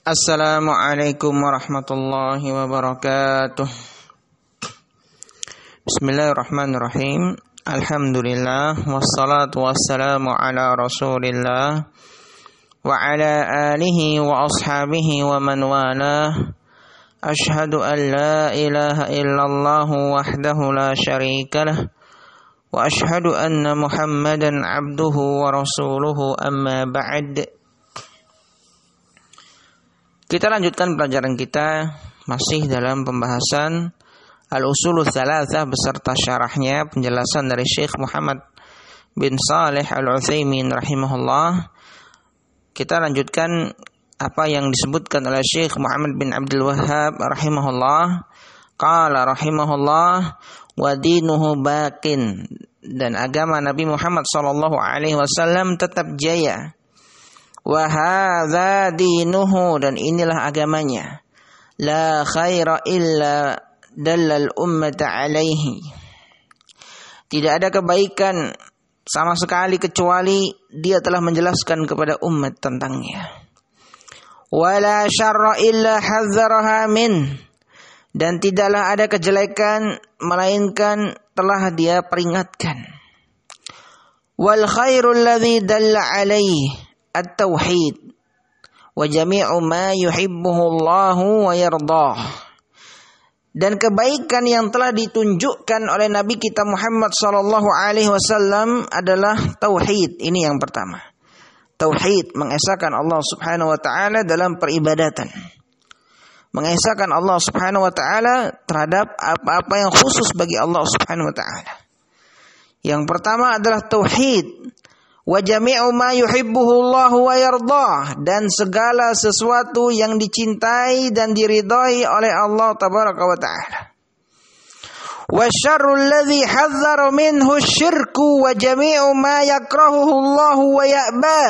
Assalamualaikum warahmatullahi wabarakatuh. Bismillahirrahmanirrahim. Alhamdulillah wassalatu wassalamu ala Rasulillah wa ala alihi wa ashabihi wa man walah. Ashhadu an la ilaha illallah wahdahu la syarikalah wa ashhadu anna Muhammadan abduhu wa rasuluhu amma ba'd. Kita lanjutkan pelajaran kita masih dalam pembahasan Al-Usulul Tsalatsah beserta syarahnya, penjelasan dari Syekh Muhammad bin Shalih Al-Utsaimin rahimahullah. Kita lanjutkan apa yang disebutkan oleh Syekh Muhammad bin Abdul Wahhab rahimahullah. Qala rahimahullah wa dinuhu baqin, dan agama Nabi Muhammad sallallahu alaihi wasallam tetap jaya. Wa hadza dinuhu, dan inilah agamanya. La khaira illa dallal ummata alaihi. Tidak ada kebaikan sama sekali kecuali dia telah menjelaskan kepada umat tentangnya. Wala syarra illa hadzaraha min, dan tidaklah ada kejelekan melainkan telah dia peringatkan. Wal khairul ladzi dalla alaihi at-tauhid wa jami'u ma yuhibbuhu Allahu wa yardah. Dan kebaikan yang telah ditunjukkan oleh Nabi kita Muhammad sallallahu alaihi wasallam adalah tauhid. Ini yang pertama. Tauhid, mengesahkan Allah Subhanahu wa taala dalam peribadatan. Mengesahkan Allah Subhanahu wa taala terhadap apa-apa yang khusus bagi Allah Subhanahu wa taala. Yang pertama adalah tauhid. Wa jami'u ma yuhibbuhu Allahu wa yardah, dan segala sesuatu yang dicintai dan diridhai oleh Allah tabaraka wa taala. Wa syarrul ladzi hadzara minhu syirku wa jami'u ma yakrahuhu Allahu wa ya'bah.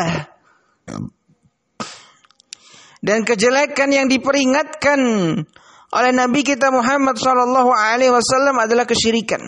Dan kejelekan yang diperingatkan oleh Nabi kita Muhammad sallallahu alaihi wasallam adalah kesyirikan.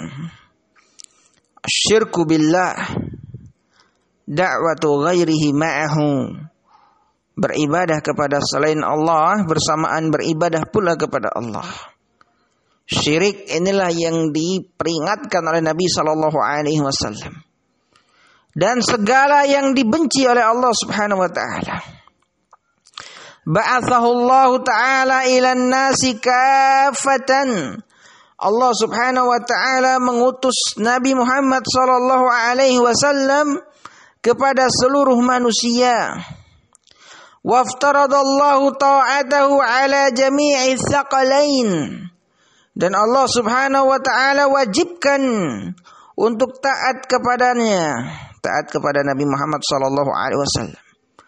Asyirku billah, da'watu ghairihi ma'ahu, beribadah kepada selain Allah bersamaan beribadah pula kepada Allah. Syirik inilah yang diperingatkan oleh Nabi sallallahu alaihi wasallam, dan segala yang dibenci oleh Allah Subhanahu wa taala. Ba'athahu Allah taala ilan nasi kafatan. Allah Subhanahu wa taala mengutus Nabi Muhammad sallallahu alaihi wasallam kepada seluruh manusia. Waftaradallahu ta'atahu ala jami'i tsaqalain, dan Allah Subhanahu wa taala wajibkan untuk taat kepadanya, taat kepada Nabi Muhammad sallallahu alaihi wasallam,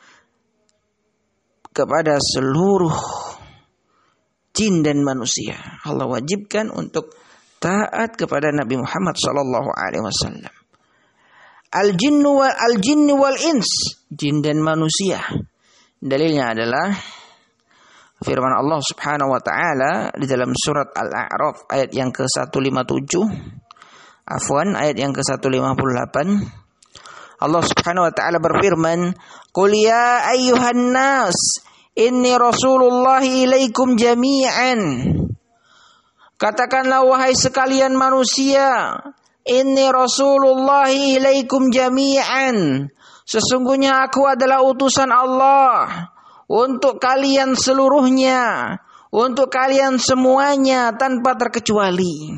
kepada seluruh jin dan manusia. Allah wajibkan untuk taat kepada Nabi Muhammad sallallahu alaihi wasallam. Al-jinnu wal ins, jin dan manusia. Dalilnya adalah firman Allah Subhanahu wa taala di dalam surat Al-A'raf ayat yang ke-157. Ayat yang ke-158. Allah Subhanahu wa taala berfirman, "Qul ya ayyuhan nas, inni rasulullahi ilaikum jami'an." Katakanlah wahai sekalian manusia, inni rasulullahi ilaikum jami'an, sesungguhnya aku adalah utusan Allah untuk kalian seluruhnya, untuk kalian semuanya tanpa terkecuali.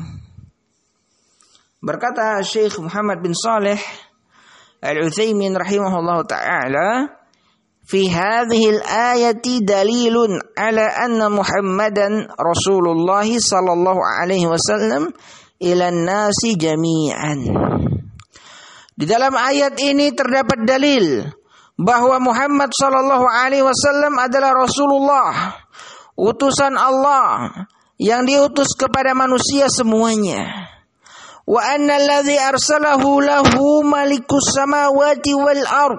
Berkata Syekh Muhammad bin Shalih Al-Utsaimin rahimahullah ta'ala, fi hadhihi al-ayati dalilun ala anna Muhammadan Rasulullah sallallahu alaihi wasallam ilan nasi jami'an. Di dalam ayat ini terdapat dalil bahwa Muhammad sallallahu alaihi wasallam adalah Rasulullah, utusan Allah yang diutus kepada manusia semuanya. Wa anna alladhi arsalahu lahu malikus samawati wal ard,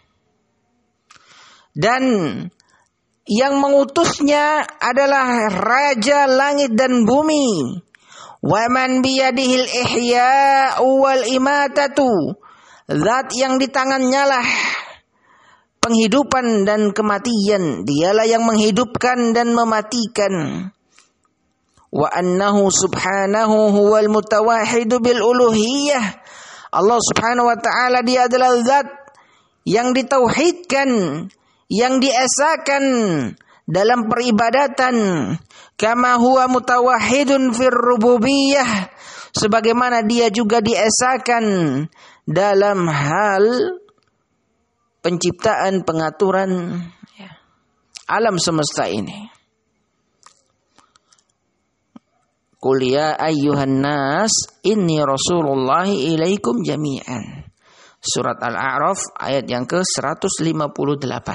dan yang mengutusnya adalah raja langit dan bumi. Wa man biyadihil ihya'u wal imatatu, zat yang di tangannya lah penghidupan dan kematian. Dialah yang menghidupkan dan mematikan. Wa annahu subhanahu huwal mutawahhidu bil uluhiyah. Allah subhanahu wa ta'ala, dia adalah zat yang ditauhidkan, yang diesakan dalam peribadatan. Kama huwa mutawahhidun fir rububiyah, sebagaimana dia juga diesakan dalam hal penciptaan, pengaturan alam semesta ini. Qul ya ayyuhan nas inni rasulullahi ilaikum jami'an. Surat Al-A'raf ayat yang ke-158.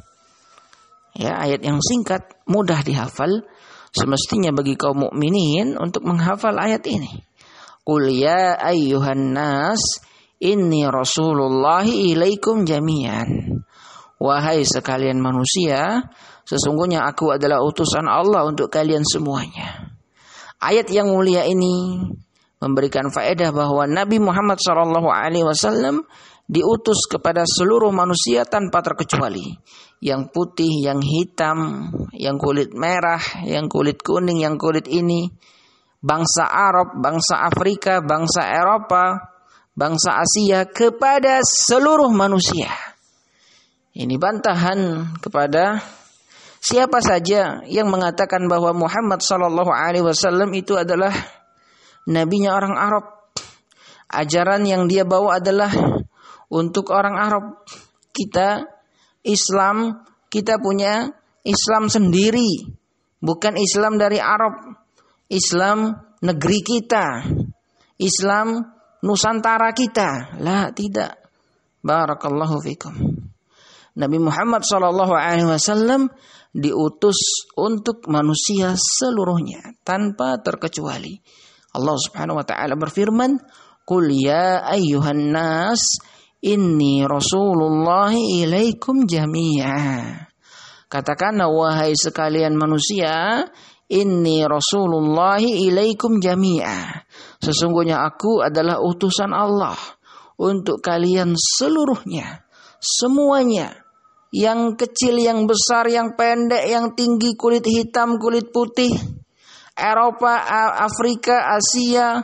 Ya, ayat yang singkat, mudah dihafal. Semestinya bagi kaum mukminin untuk menghafal ayat ini. Qul ya ayyuhan nas inni rasulullahi ilaikum jami'an. Wahai sekalian manusia, sesungguhnya aku adalah utusan Allah untuk kalian semuanya. Ayat yang mulia ini memberikan faedah bahwa Nabi Muhammad SAW diutus kepada seluruh manusia tanpa terkecuali. Yang putih, yang hitam, yang kulit merah, yang kulit kuning, yang kulit ini. Bangsa Arab, bangsa Afrika, bangsa Eropa, bangsa Asia, kepada seluruh manusia. Ini bantahan kepada siapa saja yang mengatakan bahwa Muhammad SAW itu adalah nabinya orang Arab. Ajaran yang dia bawa adalah untuk orang Arab. Kita Islam, kita punya Islam sendiri, bukan Islam dari Arab. Islam negeri kita, Islam Nusantara kita. La, tidak. Barakallahu fikum. Nabi Muhammad SAW diutus untuk manusia seluruhnya tanpa terkecuali. Allah Subhanahu wa taala berfirman, "Qul ya ayyuhan nas inni rasulullahi ilaikum jami'a." Katakanlah wahai sekalian manusia, inni rasulullahi ilaikum jami'a. Sesungguhnya aku adalah utusan Allah untuk kalian seluruhnya, semuanya. Yang kecil, yang besar, yang pendek, yang tinggi, kulit hitam, kulit putih, Eropa, Afrika, Asia,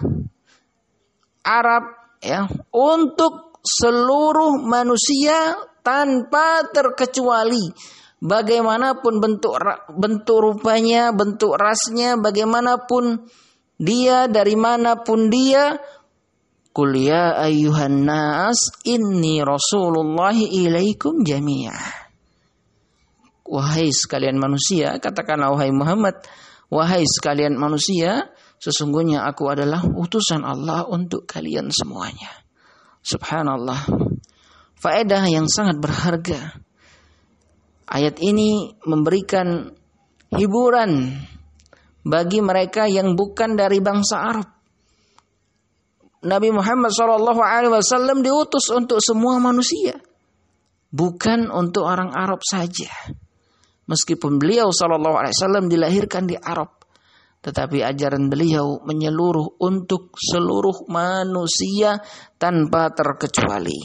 Arab, ya, untuk seluruh manusia tanpa terkecuali. Bagaimanapun bentuk rupanya, bentuk rasnya, bagaimanapun dia, dari manapun dia. Qul ya ayyuhan nas inni rasulullahi ilaikum jami'ah. Wahai sekalian manusia, katakanlah wahai Muhammad, wahai sekalian manusia, sesungguhnya aku adalah utusan Allah untuk kalian semuanya. Subhanallah. Faedah yang sangat berharga. Ayat ini memberikan hiburan bagi mereka yang bukan dari bangsa Arab. Nabi Muhammad SAW diutus untuk semua manusia, bukan untuk orang Arab saja. Meskipun beliau SAW dilahirkan di Arab, tetapi ajaran beliau menyeluruh untuk seluruh manusia tanpa terkecuali.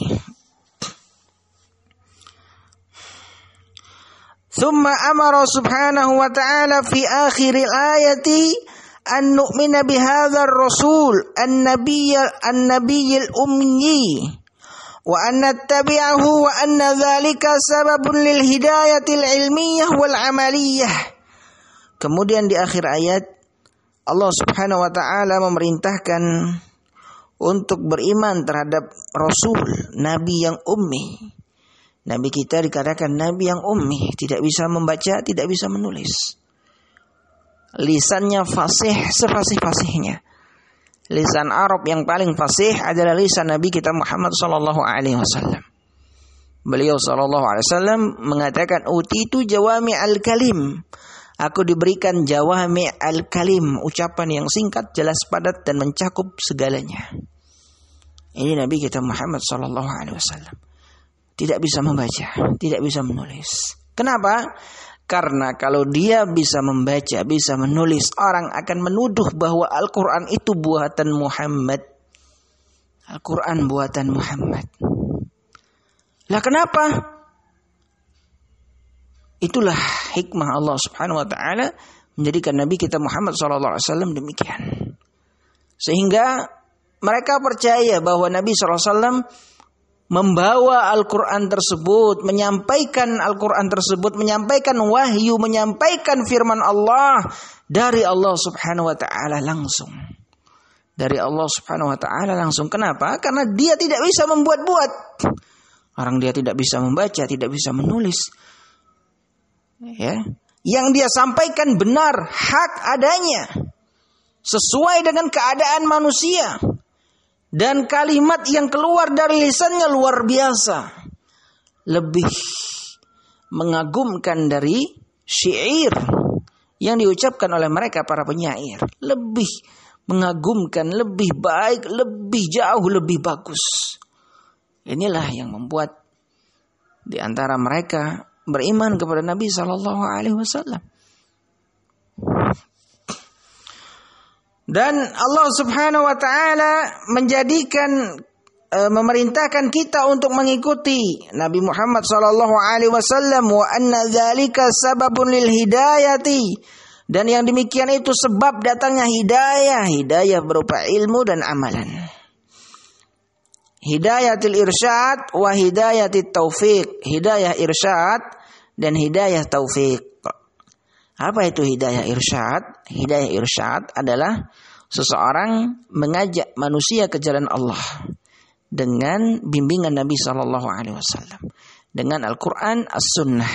Thumma amara subhanahu wa ta'ala fi akhiril ayati an nu'mina bihadzal rasul an-nabiyyil ummi wa an nattabi'ahu wa anna dzalika sababun lil hidayatil ilmiyah wal amaliyah. Kemudian di akhir ayat Allah Subhanahu wa taala memerintahkan untuk beriman terhadap rasul, nabi yang ummi. Nabi kita dikatakan nabi yang ummi, tidak bisa membaca, tidak bisa menulis. Lisannya fasih sefasih-fasihnya. Lisan Arab yang paling fasih adalah lisan Nabi kita Muhammad sallallahu alaihi wasallam. Beliau sallallahu alaihi wasallam mengatakan utitu jawami al-kalim. Aku diberikan jawami al-kalim, ucapan yang singkat, jelas, padat dan mencakup segalanya. Ini Nabi kita Muhammad sallallahu alaihi wasallam. Tidak bisa membaca, tidak bisa menulis. Kenapa? Karena kalau dia bisa membaca, bisa menulis, orang akan menuduh bahwa Al-Quran itu buatan Muhammad. Al-Quran buatan Muhammad. Lah kenapa? Itulah hikmah Allah Subhanahu wa taala menjadikan Nabi kita Muhammad SAW demikian. Sehingga mereka percaya bahwa Nabi SAW membawa Al-Quran tersebut, menyampaikan Al-Quran tersebut, menyampaikan wahyu, menyampaikan firman Allah dari Allah Subhanahu wa taala langsung. Dari Allah Subhanahu wa taala langsung. Kenapa? Karena dia tidak bisa membuat-buat. Orang dia tidak bisa membaca, tidak bisa menulis. Ya. Yang dia sampaikan benar, hak adanya. Sesuai dengan keadaan manusia. Dan kalimat yang keluar dari lisannya luar biasa. Lebih mengagumkan dari syair yang diucapkan oleh mereka para penyair. Lebih mengagumkan, lebih baik, lebih jauh, lebih bagus. Inilah yang membuat di antara mereka beriman kepada Nabi SAW. Dan Allah Subhanahu wa taala menjadikan memerintahkan kita untuk mengikuti Nabi Muhammad SAW, wa anna dzalika sababun lil hidayati, dan yang demikian itu sebab datangnya hidayah berupa ilmu dan amalan. Hidayatul irsyad wa hidayatit taufiq, hidayah irsyad dan hidayah taufik. Apa itu hidayah irsyad? Hidayah irsyad adalah seseorang mengajak manusia ke jalan Allah dengan bimbingan Nabi SAW, dengan Al-Quran, As-Sunnah,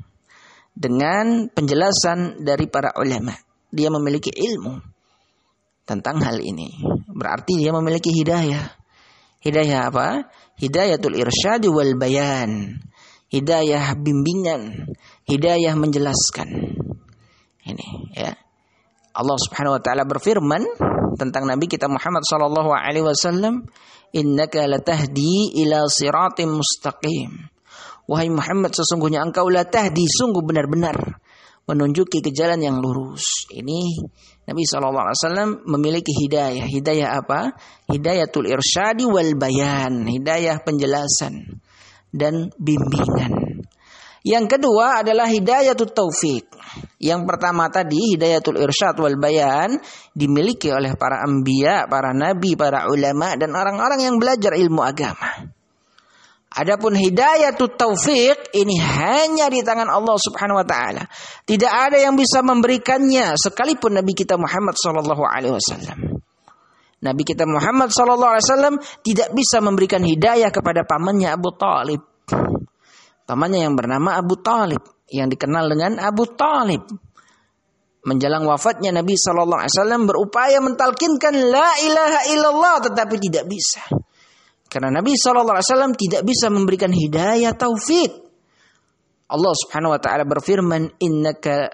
dengan penjelasan dari para ulama. Dia memiliki ilmu tentang hal ini. Berarti dia memiliki hidayah. Hidayah apa? Hidayatul irsyad wal bayan. Hidayah bimbingan, hidayah menjelaskan. Ini ya. Allah Subhanahu wa taala berfirman tentang Nabi kita Muhammad sallallahu alaihi wasallam, "Innaka latahdi ila siratim mustaqim." Wahai Muhammad, sesungguhnya engkau latahdi, sungguh benar-benar menunjuki ke jalan yang lurus. Ini Nabi SAW memiliki hidayah. Hidayah apa? Hidayatul irsyadi wal bayan. Hidayah penjelasan dan bimbingan. Yang kedua adalah hidayatul taufik. Yang pertama tadi hidayatul irsyad wal bayan dimiliki oleh para anbiya, para nabi, para ulama dan orang-orang yang belajar ilmu agama. Adapun hidayatul taufik ini hanya di tangan Allah Subhanahu wa taala. Tidak ada yang bisa memberikannya sekalipun Nabi kita Muhammad sallallahu alaihi wasallam. Nabi kita Muhammad sallallahu alaihi wasallam tidak bisa memberikan hidayah kepada pamannya Abu Talib. Pamannya yang bernama Abu Talib, yang dikenal dengan Abu Talib. Menjelang wafatnya Nabi sallallahu alaihi wasallam berupaya mentalkinkan la ilaha illallah, tetapi tidak bisa. Karena Nabi SAW tidak bisa memberikan hidayah taufik. Allah Subhanahu wa taala berfirman, "Innaka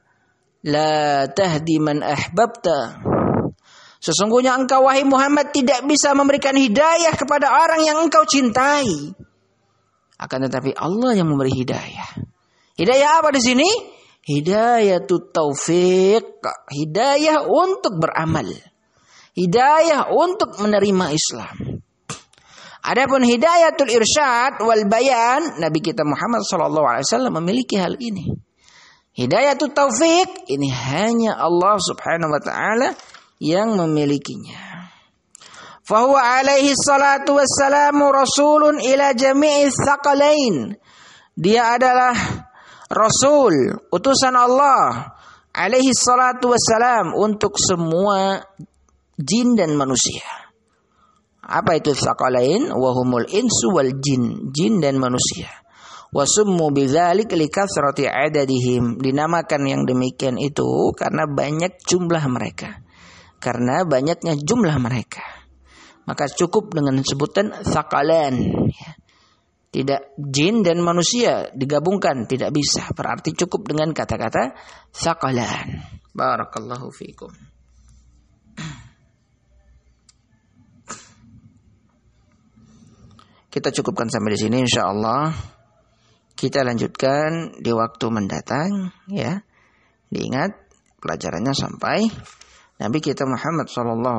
la tahdi man ahbabta." Sesungguhnya engkau wahai Muhammad tidak bisa memberikan hidayah kepada orang yang engkau cintai. Akan tetapi Allah yang memberi hidayah. Hidayah apa di sini? Hidayatut taufik, hidayah untuk beramal. Hidayah untuk menerima Islam. Adapun hidayatul irsyad wal bayan, Nabi kita Muhammad SAW memiliki hal ini. Hidayatul taufik ini hanya Allah Subhanahu wa taala yang memilikinya. Fahuwa alaihi salatu wassalamu rasulun ila jami'i tsaqalain. Dia adalah rasul, utusan Allah alaihi salatu wassalam untuk semua jin dan manusia. Apa itu tsaqalain? Wahumul insu wal jin, jin dan manusia. Wasummu bidzalik likathrati adadihim. Dinamakan yang demikian itu karena banyak jumlah mereka. Karena banyaknya jumlah mereka. Maka cukup dengan sebutan tsaqalan. Tidak jin dan manusia digabungkan, tidak bisa. Berarti cukup dengan kata-kata tsaqalan. Barakallahu fiikum. Kita cukupkan sampai di sini, insyaallah. Kita lanjutkan di waktu mendatang, ya. Diingat pelajarannya sampai Nabi kita Muhammad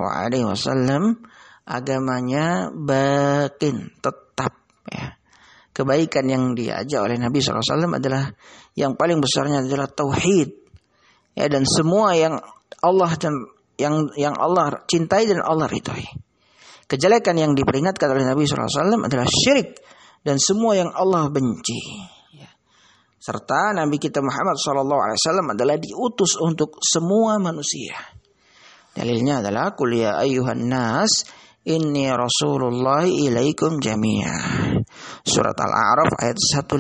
SAW agamanya bakin, tetap, ya. kebaikan yang diajak oleh Nabi SAW adalah yang paling besarnya adalah tauhid. Ya, dan semua yang Allah yang Allah cintai dan Allah ridhoi. Kejelekan yang diperingatkan oleh Nabi SAW adalah syirik dan semua yang Allah benci. Ya. Serta Nabi kita Muhammad SAW adalah diutus untuk semua manusia. Dalilnya adalah qul ya ayyuhan nas inni rasulullah ilaikum jami'ah. Surat Al-A'raf ayat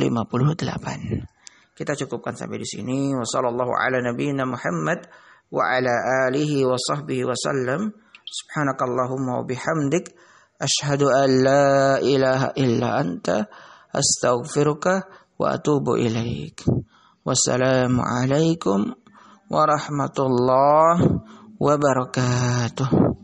158. Kita cukupkan sampai di sini. Wassallallahu ala nabiyyina Muhammad wa ala alihi wa sahbihi wa sallam. Subhanakallahumma wa bihamdik asyhadu an la ilaha illa anta astaghfiruka wa atubu ilaik. Wassalamu alaikum warahmatullahi wabarakatuh.